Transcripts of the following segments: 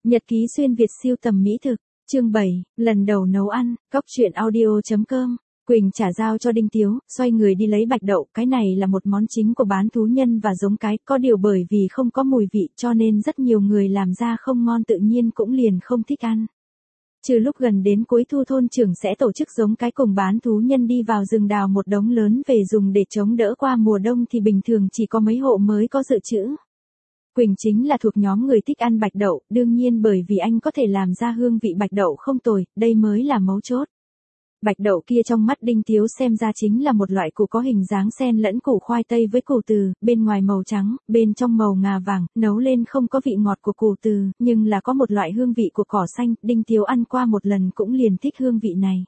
Nhật ký xuyên Việt siêu tầm mỹ thực, chương 7, lần đầu nấu ăn, Cóc truyện audio.com. Quỳnh trả dao cho Đinh Tiếu, xoay người đi lấy bạch đậu, cái này là một món chính của bán thú nhân và giống cái, có điều bởi vì không có mùi vị cho nên rất nhiều người làm ra không ngon tự nhiên cũng liền không thích ăn. Trừ lúc gần đến cuối thu thôn trưởng sẽ tổ chức giống cái cùng bán thú nhân đi vào rừng đào một đống lớn về dùng để chống đỡ qua mùa đông thì bình thường chỉ có mấy hộ mới có dự trữ. Quỳnh chính là thuộc nhóm người thích ăn bạch đậu, đương nhiên bởi vì anh có thể làm ra hương vị bạch đậu không tồi, đây mới là mấu chốt. Bạch đậu kia trong mắt Đinh Tiếu xem ra chính là một loại củ có hình dáng xen lẫn củ khoai tây với củ từ, bên ngoài màu trắng, bên trong màu ngà vàng, nấu lên không có vị ngọt của củ từ, nhưng là có một loại hương vị của cỏ xanh, Đinh Tiếu ăn qua một lần cũng liền thích hương vị này.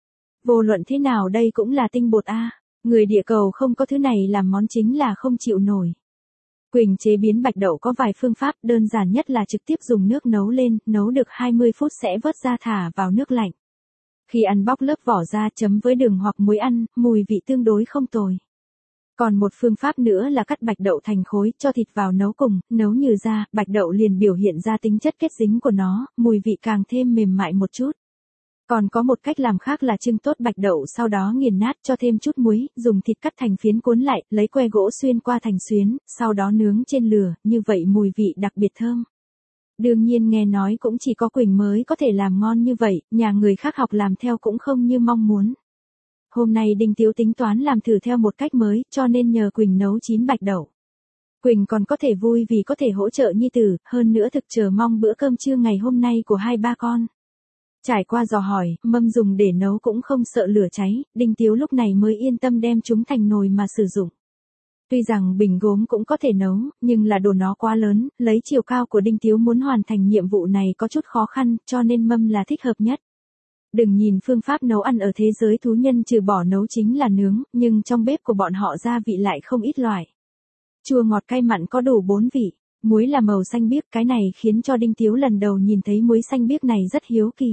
Vô luận thế nào đây cũng là tinh bột a, người địa cầu không có thứ này làm món chính là không chịu nổi. Quỳnh chế biến bạch đậu có vài phương pháp, đơn giản nhất là trực tiếp dùng nước nấu lên, nấu được 20 phút sẽ vớt ra thả vào nước lạnh. Khi ăn bóc lớp vỏ ra chấm với đường hoặc muối ăn, mùi vị tương đối không tồi. Còn một phương pháp nữa là cắt bạch đậu thành khối, cho thịt vào nấu cùng, nấu nhừ ra, bạch đậu liền biểu hiện ra tính chất kết dính của nó, mùi vị càng thêm mềm mại một chút. Còn có một cách làm khác là trưng tốt bạch đậu sau đó nghiền nát cho thêm chút muối, dùng thịt cắt thành phiến cuốn lại, lấy que gỗ xuyên qua thành xuyến, sau đó nướng trên lửa, như vậy mùi vị đặc biệt thơm. Đương nhiên nghe nói cũng chỉ có Quỳnh mới có thể làm ngon như vậy, nhà người khác học làm theo cũng không như mong muốn. Hôm nay Đinh Tiếu tính toán làm thử theo một cách mới, cho nên nhờ Quỳnh nấu chín bạch đậu. Quỳnh còn có thể vui vì có thể hỗ trợ nhi tử, hơn nữa thực chờ mong bữa cơm trưa ngày hôm nay của hai ba con. Trải qua dò hỏi, mâm dùng để nấu cũng không sợ lửa cháy, Đinh Tiếu lúc này mới yên tâm đem chúng thành nồi mà sử dụng. Tuy rằng bình gốm cũng có thể nấu, nhưng là đồ nó quá lớn, lấy chiều cao của Đinh Tiếu muốn hoàn thành nhiệm vụ này có chút khó khăn, cho nên mâm là thích hợp nhất. Đừng nhìn phương pháp nấu ăn ở thế giới thú nhân trừ bỏ nấu chính là nướng, nhưng trong bếp của bọn họ gia vị lại không ít loại. Chua ngọt cay mặn có đủ 4 vị, muối là màu xanh biếc, cái này khiến cho Đinh Tiếu lần đầu nhìn thấy muối xanh biếc này rất hiếu kỳ.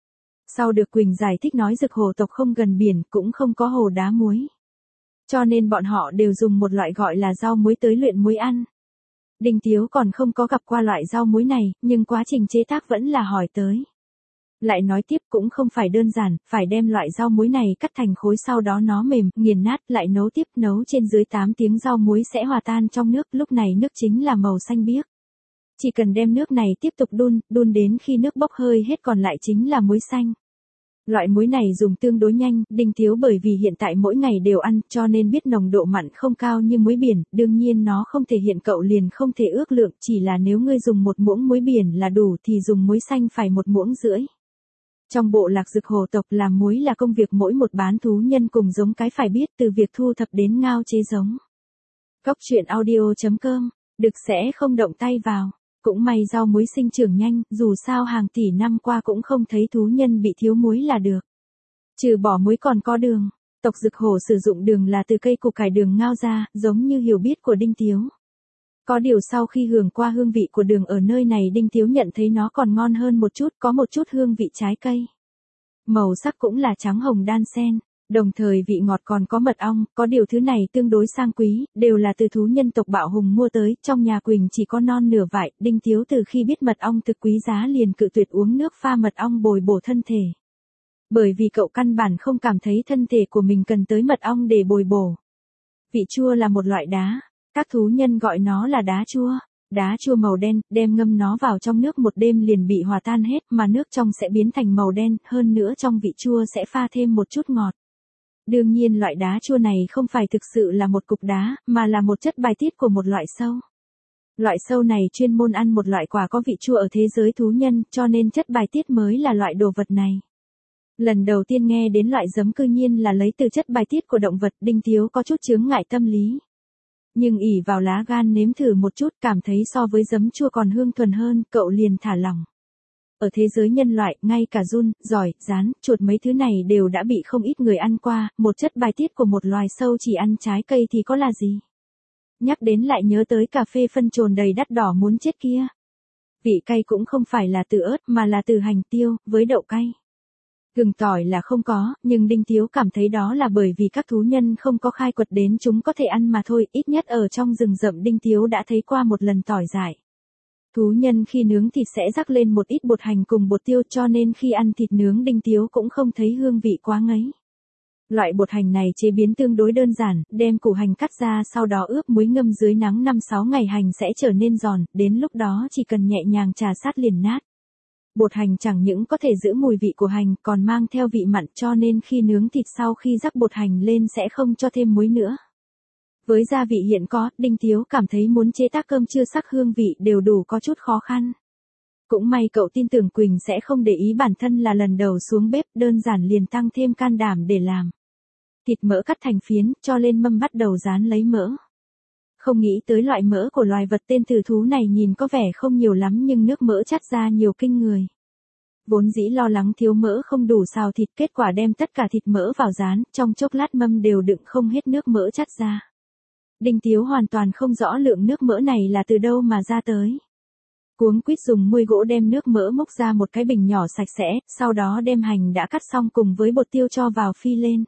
Sau được Quỳnh giải thích nói Dực hồ tộc không gần biển, cũng không có hồ đá muối. Cho nên bọn họ đều dùng một loại gọi là rau muối tới luyện muối ăn. Đinh Tiếu còn không có gặp qua loại rau muối này, nhưng quá trình chế tác vẫn là hỏi tới. Lại nói tiếp cũng không phải đơn giản, phải đem loại rau muối này cắt thành khối sau đó nó mềm, nghiền nát, lại nấu tiếp, nấu trên dưới 8 tiếng rau muối sẽ hòa tan trong nước, lúc này nước chính là màu xanh biếc. Chỉ cần đem nước này tiếp tục đun đến khi nước bốc hơi hết còn lại chính là muối xanh. Loại muối này dùng tương đối nhanh, Đinh Tiếu bởi vì hiện tại mỗi ngày đều ăn cho nên biết nồng độ mặn không cao như muối biển, đương nhiên nó không thể hiện cậu liền không thể ước lượng, chỉ là nếu ngươi dùng một muỗng muối biển là đủ thì dùng muối xanh phải 1,5 muỗng. Trong bộ lạc Dực hồ tộc làm muối là công việc mỗi một bán thú nhân cùng giống cái phải biết từ việc thu thập đến ngao chế giống. Cóc truyện audio.com, đực sẽ không động tay vào. Cũng may rau muối sinh trưởng nhanh, dù sao hàng tỷ năm qua cũng không thấy thú nhân bị thiếu muối là được. Trừ bỏ muối còn có đường, tộc Dực hổ sử dụng đường là từ cây củ cải đường ngao ra, giống như hiểu biết của Đinh Tiếu. Có điều sau khi hưởng qua hương vị của đường ở nơi này Đinh Tiếu nhận thấy nó còn ngon hơn một chút, có một chút hương vị trái cây. Màu sắc cũng là trắng hồng đan xen. Đồng thời vị ngọt còn có mật ong, có điều thứ này tương đối sang quý, đều là từ thú nhân tộc Bạo Hùng mua tới, trong nhà Quỳnh chỉ có non nửa vải, Đinh Tiếu từ khi biết mật ong thực quý giá liền cự tuyệt uống nước pha mật ong bồi bổ thân thể. Bởi vì cậu căn bản không cảm thấy thân thể của mình cần tới mật ong để bồi bổ. Vị chua là một loại đá, các thú nhân gọi nó là đá chua. Đá chua màu đen, đem ngâm nó vào trong nước một đêm liền bị hòa tan hết mà nước trong sẽ biến thành màu đen, hơn nữa trong vị chua sẽ pha thêm một chút ngọt. Đương nhiên loại đá chua này không phải thực sự là một cục đá, mà là một chất bài tiết của một loại sâu. Loại sâu này chuyên môn ăn một loại quả có vị chua ở thế giới thú nhân, cho nên chất bài tiết mới là loại đồ vật này. Lần đầu tiên nghe đến loại giấm cư nhiên là lấy từ chất bài tiết của động vật, Đinh Tiếu có chút chướng ngại tâm lý. Nhưng ỷ vào lá gan nếm thử một chút cảm thấy so với giấm chua còn hương thuần hơn, cậu liền thả lỏng. Ở thế giới nhân loại, ngay cả giun, giỏi, rán, chuột mấy thứ này đều đã bị không ít người ăn qua, một chất bài tiết của một loài sâu chỉ ăn trái cây thì có là gì. Nhắc đến lại nhớ tới cà phê phân trồn đầy đắt đỏ muốn chết kia. Vị cay cũng không phải là từ ớt mà là từ hành tiêu, với đậu cay. Gừng tỏi là không có, nhưng Đinh Tiếu cảm thấy đó là bởi vì các thú nhân không có khai quật đến chúng có thể ăn mà thôi, ít nhất ở trong rừng rậm Đinh Tiếu đã thấy qua một lần tỏi dại. Thú nhân khi nướng thịt sẽ rắc lên một ít bột hành cùng bột tiêu cho nên khi ăn thịt nướng Đinh Tiếu cũng không thấy hương vị quá ngấy. Loại bột hành này chế biến tương đối đơn giản, đem củ hành cắt ra sau đó ướp muối ngâm dưới nắng 5-6 ngày hành sẽ trở nên giòn, đến lúc đó chỉ cần nhẹ nhàng trà sát liền nát. Bột hành chẳng những có thể giữ mùi vị của hành còn mang theo vị mặn cho nên khi nướng thịt sau khi rắc bột hành lên sẽ không cho thêm muối nữa. Với gia vị hiện có, Đinh Tiếu cảm thấy muốn chế tác cơm chưa sắc hương vị đều đủ có chút khó khăn. Cũng may cậu tin tưởng Quỳnh sẽ không để ý bản thân là lần đầu xuống bếp, đơn giản liền tăng thêm can đảm để làm. Thịt mỡ cắt thành phiến, cho lên mâm bắt đầu rán lấy mỡ. Không nghĩ tới loại mỡ của loài vật tên tử thú này nhìn có vẻ không nhiều lắm nhưng nước mỡ chắt ra nhiều kinh người. Vốn dĩ lo lắng thiếu mỡ không đủ xào thịt, kết quả đem tất cả thịt mỡ vào rán, trong chốc lát mâm đều đựng không hết nước mỡ chắt ra. Đinh Tiếu hoàn toàn không rõ lượng nước mỡ này là từ đâu mà ra tới. Cuống quýt dùng muôi gỗ đem nước mỡ múc ra một cái bình nhỏ sạch sẽ, sau đó đem hành đã cắt xong cùng với bột tiêu cho vào phi lên.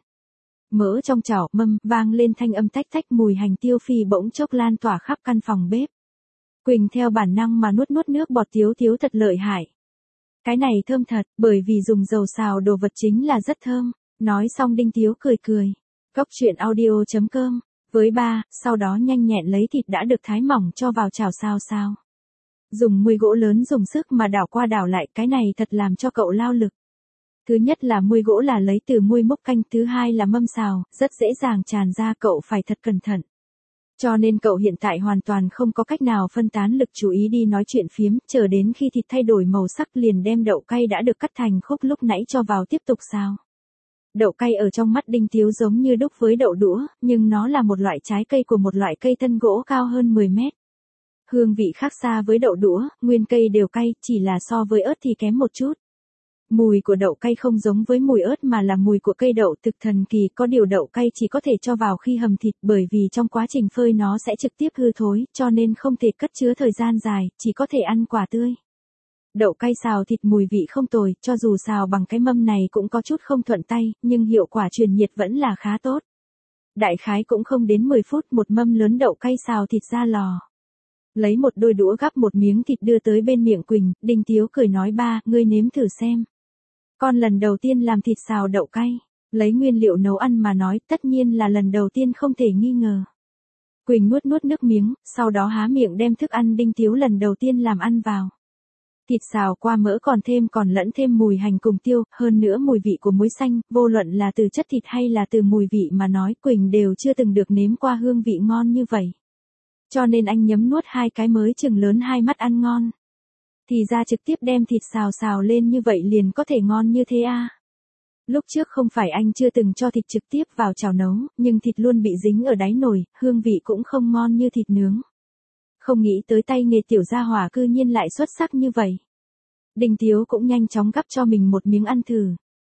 Mỡ trong chảo mâm vang lên thanh âm tách tách, mùi hành tiêu phi bỗng chốc lan tỏa khắp căn phòng bếp. Quỳnh theo bản năng mà nuốt nước bọt. Tiếu thật lợi hại. Cái này thơm thật, bởi vì dùng dầu xào đồ vật chính là rất thơm. Nói xong Đinh Tiếu cười cười. Cóc truyện audio.com. Với ba, sau đó nhanh nhẹn lấy thịt đã được thái mỏng cho vào chảo sao. Dùng muôi gỗ lớn dùng sức mà đảo qua đảo lại, cái này thật làm cho cậu lao lực. Thứ nhất là muôi gỗ là lấy từ muôi múc canh, thứ hai là mâm xào, rất dễ dàng tràn ra, cậu phải thật cẩn thận. Cho nên cậu hiện tại hoàn toàn không có cách nào phân tán lực chú ý đi nói chuyện phiếm, chờ đến khi thịt thay đổi màu sắc liền đem đậu cay đã được cắt thành khúc lúc nãy cho vào tiếp tục xào. Đậu cay ở trong mắt Đinh Tiếu giống như đúc với đậu đũa, nhưng nó là một loại trái cây của một loại cây thân gỗ cao hơn 10 mét. Hương vị khác xa với đậu đũa, nguyên cây đều cay, chỉ là so với ớt thì kém một chút. Mùi của đậu cay không giống với mùi ớt mà là mùi của cây đậu thực thần kỳ, có điều đậu cay chỉ có thể cho vào khi hầm thịt bởi vì trong quá trình phơi nó sẽ trực tiếp hư thối, cho nên không thể cất chứa thời gian dài, chỉ có thể ăn quả tươi. Đậu cay xào thịt mùi vị không tồi, cho dù xào bằng cái mâm này cũng có chút không thuận tay, nhưng hiệu quả truyền nhiệt vẫn là khá tốt. Đại khái cũng không đến 10 phút một mâm lớn đậu cay xào thịt ra lò. Lấy một đôi đũa gắp một miếng thịt đưa tới bên miệng Quỳnh, Đinh Tiếu cười nói ba, ngươi nếm thử xem. Con lần đầu tiên làm thịt xào đậu cay, lấy nguyên liệu nấu ăn mà nói tất nhiên là lần đầu tiên không thể nghi ngờ. Quỳnh nuốt nước miếng, sau đó há miệng đem thức ăn Đinh Tiếu lần đầu tiên làm ăn vào. Thịt xào qua mỡ còn lẫn thêm mùi hành cùng tiêu, hơn nữa mùi vị của muối xanh, vô luận là từ chất thịt hay là từ mùi vị mà nói Quỳnh đều chưa từng được nếm qua hương vị ngon như vậy. Cho nên anh nhấm nuốt 2 cái mới chừng lớn 2 mắt ăn ngon. Thì ra trực tiếp đem thịt xào lên như vậy liền có thể ngon như thế à. Lúc trước không phải anh chưa từng cho thịt trực tiếp vào chảo nấu, nhưng thịt luôn bị dính ở đáy nồi, hương vị cũng không ngon như thịt nướng. Không nghĩ tới tay nghề tiểu gia hỏa cư nhiên lại xuất sắc như vậy. Đinh Tiếu cũng nhanh chóng gắp cho mình một miếng ăn thử.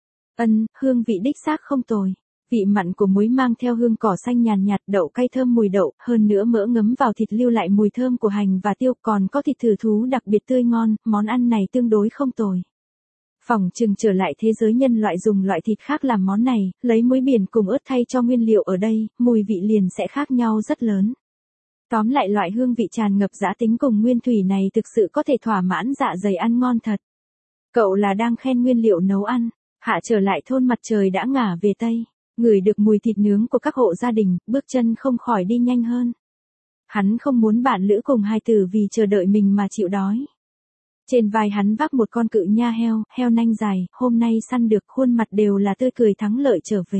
Hương vị đích xác không tồi. Vị mặn của muối mang theo hương cỏ xanh nhàn nhạt, đậu cay thơm mùi đậu, hơn nữa mỡ ngấm vào thịt lưu lại mùi thơm của hành và tiêu, còn có thịt thử thú đặc biệt tươi ngon, món ăn này tương đối không tồi. Phỏng chừng trở lại thế giới nhân loại dùng loại thịt khác làm món này, lấy muối biển cùng ớt thay cho nguyên liệu ở đây, mùi vị liền sẽ khác nhau rất lớn. Tóm lại loại hương vị tràn ngập dã tính cùng nguyên thủy này thực sự có thể thỏa mãn dạ dày ăn ngon thật. Cậu là đang khen nguyên liệu nấu ăn. Hạ trở lại thôn mặt trời đã ngả về Tây. Ngửi được mùi thịt nướng của các hộ gia đình, bước chân không khỏi đi nhanh hơn. Hắn không muốn bạn lữ cùng hai tử vì chờ đợi mình mà chịu đói. Trên vai hắn vác một con cự nha heo nanh dài, hôm nay săn được, khuôn mặt đều là tươi cười thắng lợi trở về.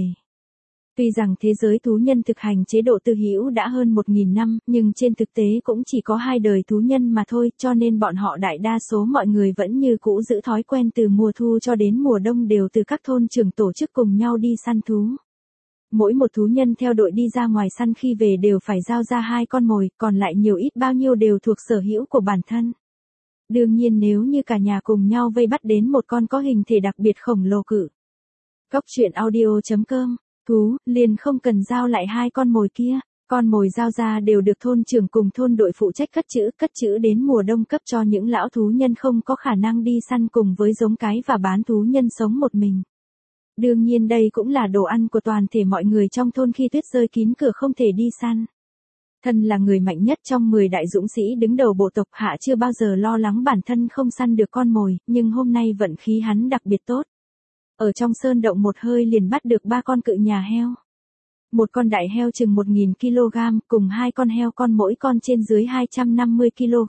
Tuy rằng thế giới thú nhân thực hành chế độ tư hữu đã hơn 1000 năm, nhưng trên thực tế cũng chỉ có 2 đời thú nhân mà thôi, cho nên bọn họ đại đa số mọi người vẫn như cũ giữ thói quen từ mùa thu cho đến mùa đông đều từ các thôn trưởng tổ chức cùng nhau đi săn thú. Mỗi một thú nhân theo đội đi ra ngoài săn khi về đều phải giao ra 2 con mồi, còn lại nhiều ít bao nhiêu đều thuộc sở hữu của bản thân. Đương nhiên nếu như cả nhà cùng nhau vây bắt đến một con có hình thể đặc biệt khổng lồ cự. Cóc truyện audio.com. Thú, liền không cần giao lại 2 con mồi kia, con mồi giao ra đều được thôn trưởng cùng thôn đội phụ trách cất trữ đến mùa đông cấp cho những lão thú nhân không có khả năng đi săn cùng với giống cái và bán thú nhân sống một mình. Đương nhiên đây cũng là đồ ăn của toàn thể mọi người trong thôn khi tuyết rơi kín cửa không thể đi săn. Thân là người mạnh nhất trong 10 đại dũng sĩ đứng đầu bộ tộc, Hạ chưa bao giờ lo lắng bản thân không săn được con mồi, nhưng hôm nay vận khí hắn đặc biệt tốt. Ở trong sơn động một hơi liền bắt được 3 con cự nhà heo. Một con đại heo chừng 1000 kg, cùng 2 con heo con mỗi con trên dưới 250 kg.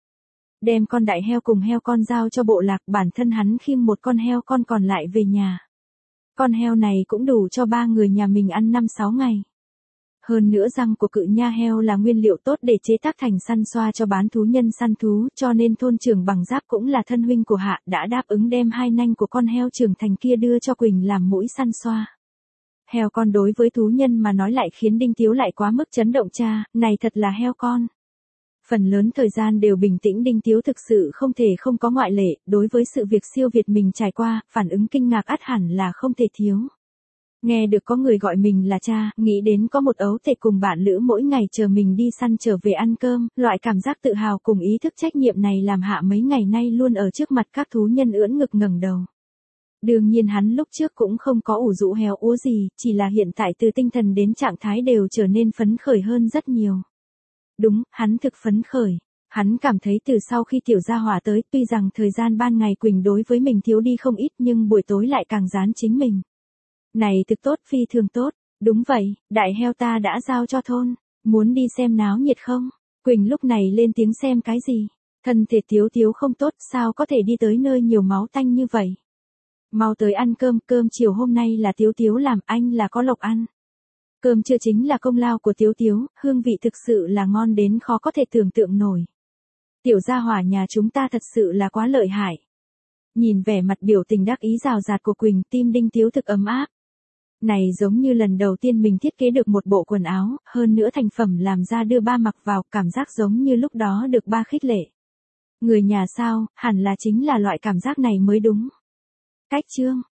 Đem con đại heo cùng heo con giao cho bộ lạc, bản thân hắn khiêng một con heo con còn lại về nhà. Con heo này cũng đủ cho 3 người nhà mình ăn 5-6 ngày. Hơn nữa răng của cự nha heo là nguyên liệu tốt để chế tác thành săn xoa cho bán thú nhân săn thú, cho nên thôn trưởng Bằng Giáp cũng là thân huynh của Hạ đã đáp ứng đem 2 nanh của con heo trưởng thành kia đưa cho Quỳnh làm mũi săn xoa. Heo con đối với thú nhân mà nói lại khiến Đinh Tiếu lại quá mức chấn động, cha, này thật là heo con. Phần lớn thời gian đều bình tĩnh, Đinh Tiếu thực sự không thể không có ngoại lệ, đối với sự việc siêu việt mình trải qua, phản ứng kinh ngạc ắt hẳn là không thể thiếu. Nghe được có người gọi mình là cha, nghĩ đến có một ấu tể cùng bạn lữ mỗi ngày chờ mình đi săn trở về ăn cơm, loại cảm giác tự hào cùng ý thức trách nhiệm này làm Hạ mấy ngày nay luôn ở trước mặt các thú nhân ưỡn ngực ngẩng đầu. Đương nhiên hắn lúc trước cũng không có ủ rũ héo úa gì, chỉ là hiện tại từ tinh thần đến trạng thái đều trở nên phấn khởi hơn rất nhiều. Đúng, hắn thực phấn khởi. Hắn cảm thấy từ sau khi tiểu gia hỏa tới, tuy rằng thời gian ban ngày Quỳnh đối với mình thiếu đi không ít nhưng buổi tối lại càng dán chính mình. Này thực tốt, phi thường tốt. Đúng vậy, đại heo ta đã giao cho thôn. Muốn đi xem náo nhiệt không? Quỳnh lúc này lên tiếng, xem cái gì? Thân thể Tiếu Tiếu không tốt, sao có thể đi tới nơi nhiều máu tanh như vậy? Mau tới ăn cơm, cơm chiều hôm nay là Tiếu Tiếu làm, anh là có lộc ăn. Cơm trưa chính là công lao của Tiếu Tiếu, hương vị thực sự là ngon đến khó có thể tưởng tượng nổi. Tiểu gia hỏa nhà chúng ta thật sự là quá lợi hại. Nhìn vẻ mặt biểu tình đắc ý rào rạt của Quỳnh, tim Đinh Tiếu thực ấm áp. Này giống như lần đầu tiên mình thiết kế được một bộ quần áo, hơn nữa thành phẩm làm ra đưa ba mặc vào, cảm giác giống như lúc đó được ba khích lệ. Người nhà sao, hẳn là chính là loại cảm giác này mới đúng. Cách chương